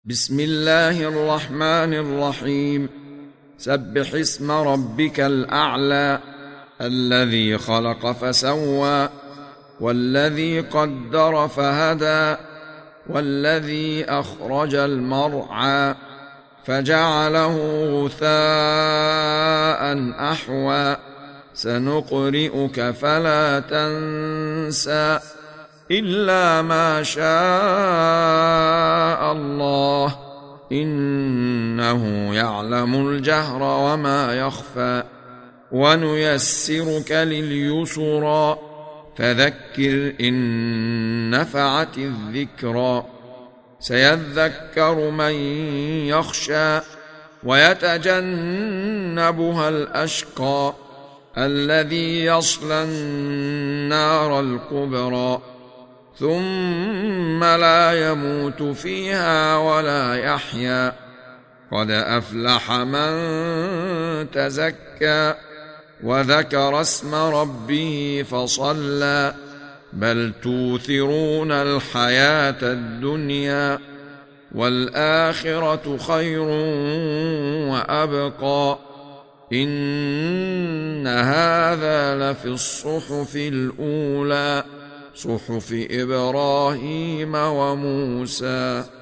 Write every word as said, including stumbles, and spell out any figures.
بسم الله الرحمن الرحيم. سبح اسم ربك الأعلى الذي خلق فسوى والذي قدر فهدى والذي أخرج المرعى فجعله غثاء أحوى سنقرئك فلا تنسى إلا ما شاء الله إنه يعلم الجهر وما يخفى ونيسرك لليسرى فذكر إن نفعت الذكرى سيذكر من يخشى ويتجنبها الأشقى الذي يصلى النار الكبرى ثم لا يموت فيها ولا يحيا قد أفلح من تزكى وذكر اسم ربه فصلى بل توثرون الحياة الدنيا والآخرة خير وأبقى إن هذا لفي الصحف الأولى صحف إبراهيم وموسى.